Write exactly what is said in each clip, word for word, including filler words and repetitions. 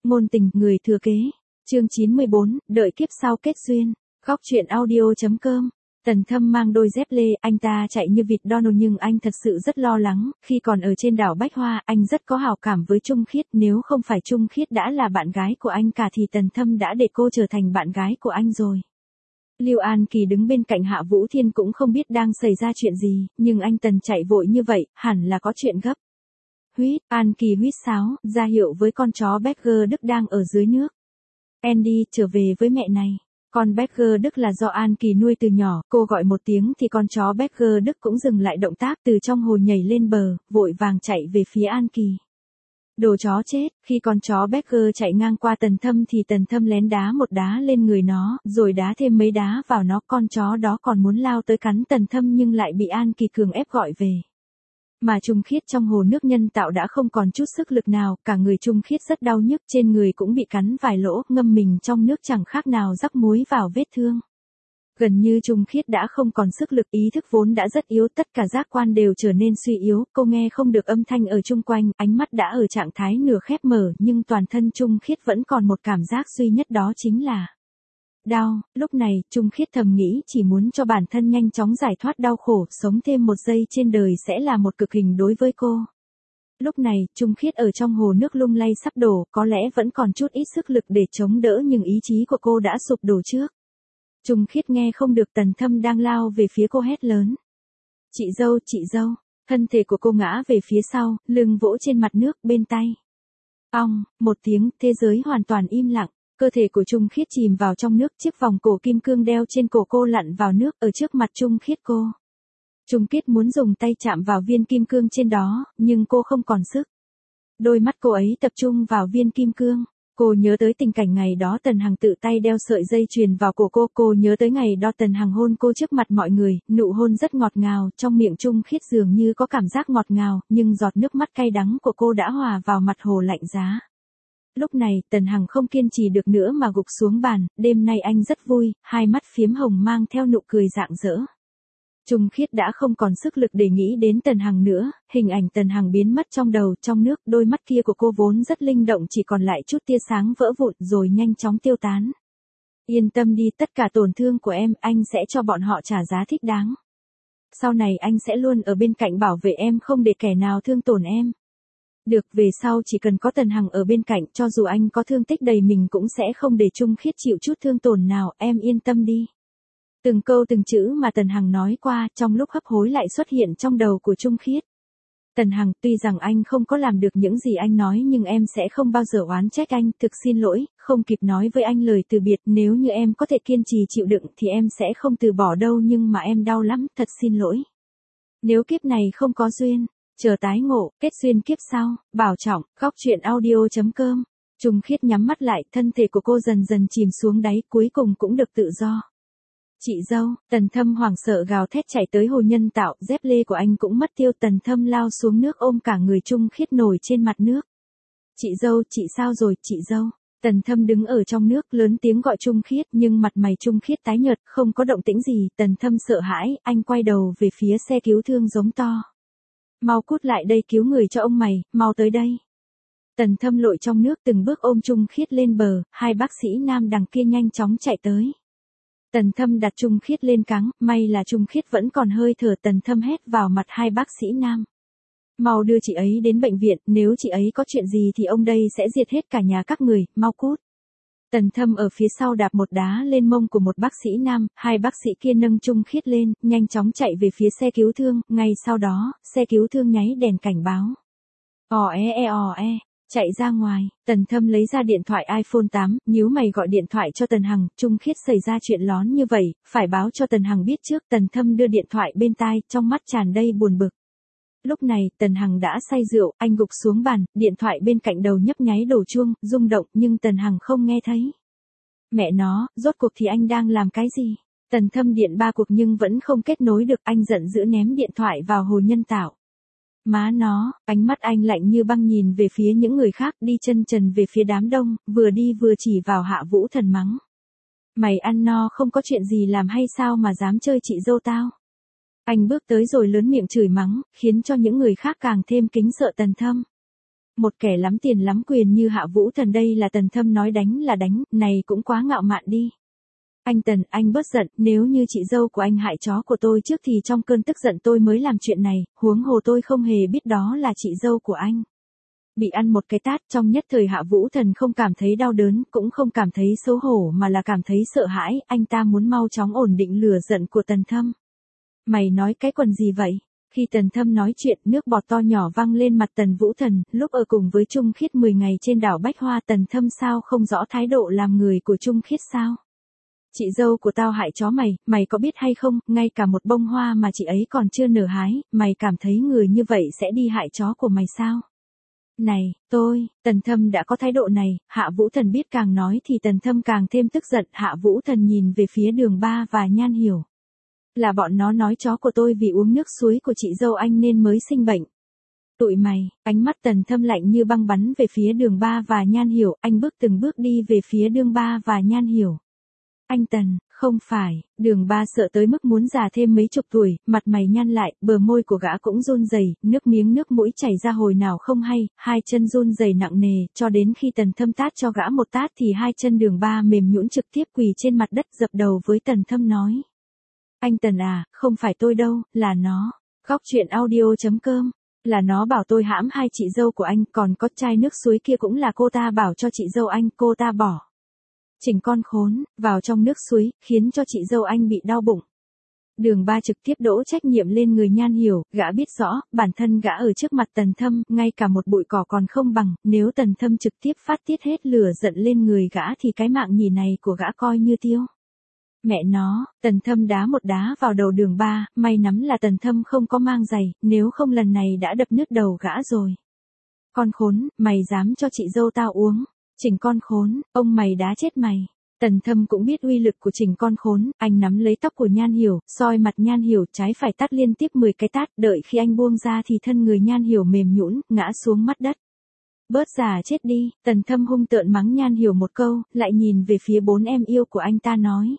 Ngôn tình, người thừa kế. Chương chín mươi bốn, đợi kiếp sau kết duyên. Góc truyện audio.com. Tần Thâm mang đôi dép lê, anh ta chạy như vịt Donald nhưng anh thật sự rất lo lắng, khi còn ở trên đảo Bách Hoa, anh rất có hảo cảm với Trung Khiết, nếu không phải Trung Khiết đã là bạn gái của anh cả thì Tần Thâm đã để cô trở thành bạn gái của anh rồi. Lưu An Kỳ đứng bên cạnh Hạ Vũ Thiên cũng không biết đang xảy ra chuyện gì, nhưng anh Tần chạy vội như vậy, hẳn là có chuyện gấp. Huýt, An Kỳ huýt sáo, ra hiệu với con chó Berger Đức đang ở dưới nước. Andy, trở về với mẹ này. Con Berger Đức là do An Kỳ nuôi từ nhỏ, cô gọi một tiếng thì con chó Berger Đức cũng dừng lại động tác, từ trong hồ nhảy lên bờ, vội vàng chạy về phía An Kỳ. Đồ chó chết, khi con chó Berger chạy ngang qua Tần Thâm thì Tần Thâm lén đá một đá lên người nó, rồi đá thêm mấy đá vào nó, con chó đó còn muốn lao tới cắn Tần Thâm nhưng lại bị An Kỳ cường ép gọi về. Mà Trung Khiết trong hồ nước nhân tạo đã không còn chút sức lực nào, cả người Trung Khiết rất đau nhức, trên người cũng bị cắn vài lỗ, ngâm mình trong nước chẳng khác nào rắc muối vào vết thương. Gần như Trung Khiết đã không còn sức lực, ý thức vốn đã rất yếu, tất cả giác quan đều trở nên suy yếu, cô nghe không được âm thanh ở chung quanh, ánh mắt đã ở trạng thái nửa khép mở, nhưng toàn thân Trung Khiết vẫn còn một cảm giác duy nhất, đó chính là đau. Lúc này, Trung Khiết thầm nghĩ chỉ muốn cho bản thân nhanh chóng giải thoát đau khổ, sống thêm một giây trên đời sẽ là một cực hình đối với cô. Lúc này, Trung Khiết ở trong hồ nước lung lay sắp đổ, có lẽ vẫn còn chút ít sức lực để chống đỡ nhưng ý chí của cô đã sụp đổ trước. Trung Khiết nghe không được Tần Thâm đang lao về phía cô hét lớn. Chị dâu, chị dâu. Thân thể của cô ngã về phía sau, lưng vỗ trên mặt nước, bên tay. Ong, một tiếng, thế giới hoàn toàn im lặng. Cơ thể của Trung Khiết chìm vào trong nước, chiếc vòng cổ kim cương đeo trên cổ cô lặn vào nước, ở trước mặt Trung Khiết cô. Trung Khiết muốn dùng tay chạm vào viên kim cương trên đó, nhưng cô không còn sức. Đôi mắt cô ấy tập trung vào viên kim cương. Cô nhớ tới tình cảnh ngày đó Tần Hằng tự tay đeo sợi dây chuyền vào cổ cô, cô nhớ tới ngày đó Tần Hằng hôn cô trước mặt mọi người, nụ hôn rất ngọt ngào, trong miệng Trung Khiết dường như có cảm giác ngọt ngào, nhưng giọt nước mắt cay đắng của cô đã hòa vào mặt hồ lạnh giá. Lúc này, Tần Hằng không kiên trì được nữa mà gục xuống bàn, đêm nay anh rất vui, hai mắt phiếm hồng mang theo nụ cười rạng rỡ. Trung Khiết đã không còn sức lực để nghĩ đến Tần Hằng nữa, hình ảnh Tần Hằng biến mất trong đầu, trong nước, đôi mắt kia của cô vốn rất linh động chỉ còn lại chút tia sáng vỡ vụn rồi nhanh chóng tiêu tán. Yên tâm đi, tất cả tổn thương của em, anh sẽ cho bọn họ trả giá thích đáng. Sau này anh sẽ luôn ở bên cạnh bảo vệ em, không để kẻ nào thương tổn em. Được, về sau chỉ cần có Tần Hằng ở bên cạnh, cho dù anh có thương tích đầy mình cũng sẽ không để Trung Khiết chịu chút thương tổn nào, em yên tâm đi. Từng câu từng chữ mà Tần Hằng nói qua, trong lúc hấp hối lại xuất hiện trong đầu của Trung Khiết. Tần Hằng, tuy rằng anh không có làm được những gì anh nói nhưng em sẽ không bao giờ oán trách anh, thực xin lỗi, không kịp nói với anh lời từ biệt, nếu như em có thể kiên trì chịu đựng thì em sẽ không từ bỏ đâu, nhưng mà em đau lắm, thật xin lỗi. Nếu kiếp này không có duyên, chờ tái ngộ, kết duyên kiếp sau, bảo trọng. Góc truyện audio.com. Trung Khiết nhắm mắt lại, thân thể của cô dần dần chìm xuống đáy, cuối cùng cũng được tự do. Chị dâu, Tần Thâm hoảng sợ gào thét chạy tới hồ nhân tạo, dép lê của anh cũng mất tiêu, Tần Thâm lao xuống nước ôm cả người Trung Khiết nổi trên mặt nước. Chị dâu, chị sao rồi, chị dâu? Tần Thâm đứng ở trong nước lớn tiếng gọi Trung Khiết nhưng mặt mày Trung Khiết tái nhợt, không có động tĩnh gì, Tần Thâm sợ hãi, anh quay đầu về phía xe cứu thương giống to. Mau cút lại đây cứu người cho ông mày, mau tới đây. Tần Thâm lội trong nước từng bước ôm Trung Khiết lên bờ, hai bác sĩ nam đằng kia nhanh chóng chạy tới. Tần Thâm đặt Trung Khiết lên cáng, may là Trung Khiết vẫn còn hơi thở, Tần Thâm hét vào mặt hai bác sĩ nam. Mau đưa chị ấy đến bệnh viện, nếu chị ấy có chuyện gì thì ông đây sẽ diệt hết cả nhà các người, mau cút. Tần Thâm ở phía sau đạp một đá lên mông của một bác sĩ nam, hai bác sĩ kia nâng Trung Khiết lên, nhanh chóng chạy về phía xe cứu thương, ngay sau đó, xe cứu thương nháy đèn cảnh báo. Ò e e ò e, chạy ra ngoài, Tần Thâm lấy ra điện thoại iPhone tám, nhíu mày gọi điện thoại cho Tần Hằng, Trung Khiết xảy ra chuyện lón như vậy, phải báo cho Tần Hằng biết trước, Tần Thâm đưa điện thoại bên tai, trong mắt tràn đầy buồn bực. Lúc này, Tần Hằng đã say rượu, anh gục xuống bàn, điện thoại bên cạnh đầu nhấp nháy đổ chuông, rung động, nhưng Tần Hằng không nghe thấy. Mẹ nó, rốt cuộc thì anh đang làm cái gì? Tần Thâm điện ba cuộc nhưng vẫn không kết nối được, anh giận dữ ném điện thoại vào hồ nhân tạo. Má nó, ánh mắt anh lạnh như băng nhìn về phía những người khác, đi chân trần về phía đám đông, vừa đi vừa chỉ vào Hạ Vũ Thần mắng. Mày ăn no không có chuyện gì làm hay sao mà dám chơi chị dâu tao? Anh bước tới rồi lớn miệng chửi mắng, khiến cho những người khác càng thêm kính sợ Tần Thâm. Một kẻ lắm tiền lắm quyền như Hạ Vũ Thần đây là Tần Thâm nói đánh là đánh, này cũng quá ngạo mạn đi. Anh Tần, anh bớt giận, nếu như chị dâu của anh hại chó của tôi trước thì trong cơn tức giận tôi mới làm chuyện này, huống hồ tôi không hề biết đó là chị dâu của anh. Bị ăn một cái tát, trong nhất thời Hạ Vũ Thần không cảm thấy đau đớn, cũng không cảm thấy xấu hổ mà là cảm thấy sợ hãi, anh ta muốn mau chóng ổn định lửa giận của Tần Thâm. Mày nói cái quần gì vậy? Khi Tần Thâm nói chuyện, nước bọt to nhỏ văng lên mặt Tần Vũ Thần, lúc ở cùng với Trung Khiết mười ngày trên đảo Bách Hoa, Tần Thâm sao không rõ thái độ làm người của Trung Khiết sao? Chị dâu của tao hại chó mày, mày có biết hay không, ngay cả một bông hoa mà chị ấy còn chưa nở hái, mày cảm thấy người như vậy sẽ đi hại chó của mày sao? Này, tôi, Tần Thâm đã có thái độ này, Hạ Vũ Thần biết càng nói thì Tần Thâm càng thêm tức giận, Hạ Vũ Thần nhìn về phía Đường Ba và Nhan Hiểu. Là bọn nó nói chó của tôi vì uống nước suối của chị dâu anh nên mới sinh bệnh. Tụi mày, ánh mắt Tần Thâm lạnh như băng bắn về phía Đường Ba và Nhan Hiểu, anh bước từng bước đi về phía Đường Ba và Nhan Hiểu. Anh Tần, không phải, Đường Ba sợ tới mức muốn già thêm mấy chục tuổi, mặt mày nhăn lại, bờ môi của gã cũng run rẩy, nước miếng nước mũi chảy ra hồi nào không hay, hai chân run rẩy nặng nề, cho đến khi Tần Thâm tát cho gã một tát thì hai chân Đường Ba mềm nhũn trực tiếp quỳ trên mặt đất dập đầu với Tần Thâm nói. Anh Tần à, không phải tôi đâu, là nó. Góc truyện audio chấm com. Là nó bảo tôi hãm hai chị dâu của anh, còn có chai nước suối kia cũng là cô ta bảo cho chị dâu anh, cô ta bỏ. Chỉnh con khốn, vào trong nước suối, khiến cho chị dâu anh bị đau bụng. Đường Ba trực tiếp đổ trách nhiệm lên người Nhan Hiểu, gã biết rõ, bản thân gã ở trước mặt Tần Thâm, ngay cả một bụi cỏ còn không bằng, nếu Tần Thâm trực tiếp phát tiết hết lửa giận lên người gã thì cái mạng nhì này của gã coi như tiêu. Mẹ nó, Tần Thâm đá một đá vào đầu Đường Ba, may nắm là Tần Thâm không có mang giày, nếu không lần này đã đập nứt đầu gã rồi. Con khốn, mày dám cho chị dâu tao uống. Chỉnh con khốn, ông mày đá chết mày. Tần Thâm cũng biết uy lực của chỉnh con khốn, anh nắm lấy tóc của Nhan Hiểu, soi mặt Nhan Hiểu trái phải tát liên tiếp mười cái tát, đợi khi anh buông ra thì thân người Nhan Hiểu mềm nhũn, ngã xuống mắt đất. Bớt già chết đi, Tần Thâm hung tợn mắng Nhan Hiểu một câu, lại nhìn về phía bốn em yêu của anh ta nói.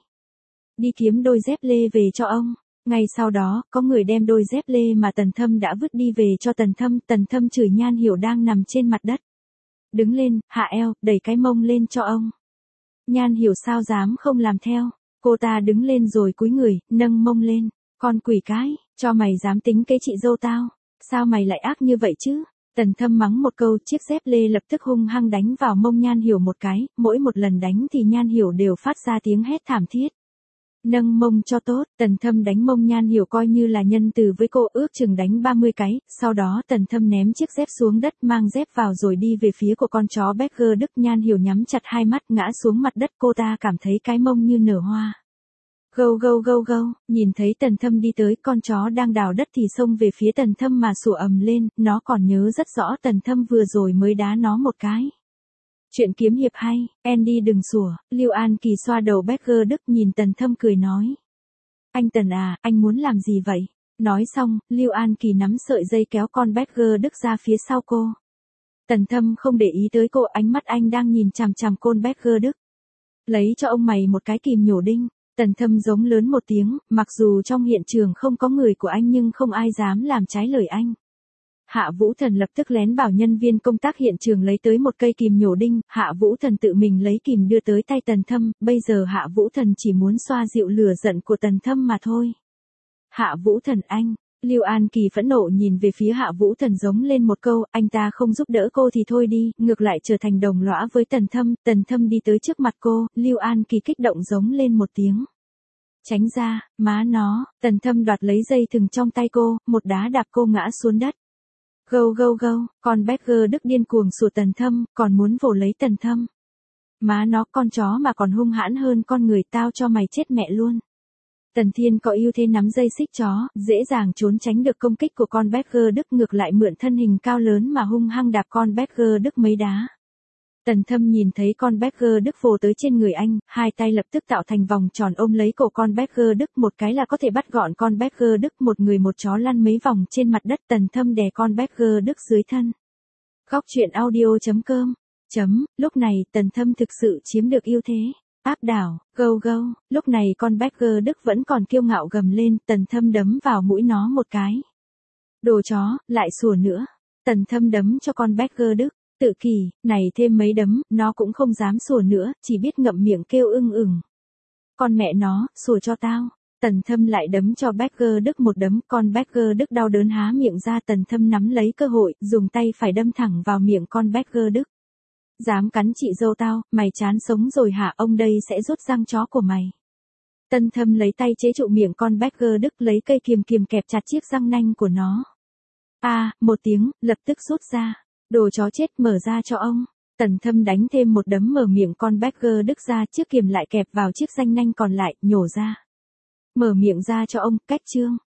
Đi kiếm đôi dép lê về cho ông. Ngay sau đó, có người đem đôi dép lê mà Tần Thâm đã vứt đi về cho Tần Thâm, Tần Thâm chửi Nhan Hiểu đang nằm trên mặt đất. Đứng lên, hạ eo, đẩy cái mông lên cho ông. Nhan Hiểu sao dám không làm theo. Cô ta đứng lên rồi cúi người, nâng mông lên. Con quỷ cái, cho mày dám tính kế chị dâu tao. Sao mày lại ác như vậy chứ? Tần Thâm mắng một câu, chiếc dép lê lập tức hung hăng đánh vào mông Nhan Hiểu một cái, mỗi một lần đánh thì Nhan Hiểu đều phát ra tiếng hét thảm thiết. Nâng mông cho tốt, Tần Thâm đánh mông Nhan Hiểu coi như là nhân từ với cô, ước chừng đánh ba mươi cái, sau đó Tần Thâm ném chiếc dép xuống đất mang dép vào rồi đi về phía của con chó Berger Đức. Nhan Hiểu nhắm chặt hai mắt ngã xuống mặt đất, cô ta cảm thấy cái mông như nở hoa. Gâu gâu gâu gâu, nhìn thấy Tần Thâm đi tới, con chó đang đào đất thì xông về phía Tần Thâm mà sủa ầm lên, nó còn nhớ rất rõ Tần Thâm vừa rồi mới đá nó một cái. Chuyện kiếm hiệp hay, Andy đừng sủa, Lưu An Kỳ xoa đầu Berger Đức nhìn Tần Thâm cười nói. Anh Tần à, anh muốn làm gì vậy? Nói xong, Lưu An Kỳ nắm sợi dây kéo con Berger Đức ra phía sau cô. Tần Thâm không để ý tới cô, ánh mắt anh đang nhìn chằm chằm con Berger Đức. Lấy cho ông mày một cái kìm nhổ đinh. Tần Thâm giống lớn một tiếng, mặc dù trong hiện trường không có người của anh nhưng không ai dám làm trái lời anh. Hạ Vũ Thần lập tức lén bảo nhân viên công tác hiện trường lấy tới một cây kìm nhổ đinh, Hạ Vũ Thần tự mình lấy kìm đưa tới tay Tần Thâm, bây giờ Hạ Vũ Thần chỉ muốn xoa dịu lửa giận của Tần Thâm mà thôi. Hạ Vũ Thần anh, Lưu An Kỳ phẫn nộ nhìn về phía Hạ Vũ Thần giống lên một câu, anh ta không giúp đỡ cô thì thôi đi, ngược lại trở thành đồng lõa với Tần Thâm, Tần Thâm đi tới trước mặt cô, Lưu An Kỳ kích động giống lên một tiếng. Tránh ra, má nó, Tần Thâm đoạt lấy dây thừng trong tay cô, một đá đạp cô ngã xuống đất. Gâu gâu gâu, con Berger Đức điên cuồng sủa Tần Thâm, còn muốn vồ lấy Tần Thâm. Má nó, con chó mà còn hung hãn hơn con người, tao cho mày chết mẹ luôn. Tần Thiên có ưu thế nắm dây xích chó, dễ dàng trốn tránh được công kích của con Berger Đức, ngược lại mượn thân hình cao lớn mà hung hăng đạp con Berger Đức mấy đá. Tần Thâm nhìn thấy con Berger Đức vồ tới trên người anh, hai tay lập tức tạo thành vòng tròn ôm lấy cổ con Berger Đức, một cái là có thể bắt gọn con Berger Đức, một người một chó lăn mấy vòng trên mặt đất. Tần Thâm đè con Berger Đức dưới thân. Góc truyện audio chấm com. Chấm, lúc này Tần Thâm thực sự chiếm được ưu thế. Áp đảo, gâu gâu, lúc này con Berger Đức vẫn còn kiêu ngạo gầm lên, Tần Thâm đấm vào mũi nó một cái. Đồ chó, lại sủa nữa. Tần Thâm đấm cho con Becker Đức, tự kỷ, này thêm mấy đấm, nó cũng không dám sủa nữa, chỉ biết ngậm miệng kêu ưng ửng. Con mẹ nó, sủa cho tao. Tần Thâm lại đấm cho Becker Đức một đấm, con Becker Đức đau đớn há miệng ra. Tần Thâm nắm lấy cơ hội, dùng tay phải đâm thẳng vào miệng con Becker Đức. Dám cắn chị dâu tao, mày chán sống rồi hả, ông đây sẽ rút răng chó của mày. Tần Thâm lấy tay chế trụ miệng con Becker Đức, lấy cây kiềm kiềm kẹp chặt chiếc răng nanh của nó. A, à, một tiếng, lập tức rút ra. Đồ chó chết, mở ra cho ông. Tần Thâm đánh thêm một đấm mở miệng con Becker Đức ra, chiếc kiềm lại kẹp vào chiếc răng nanh còn lại, nhổ ra. Mở miệng ra cho ông, cách trương.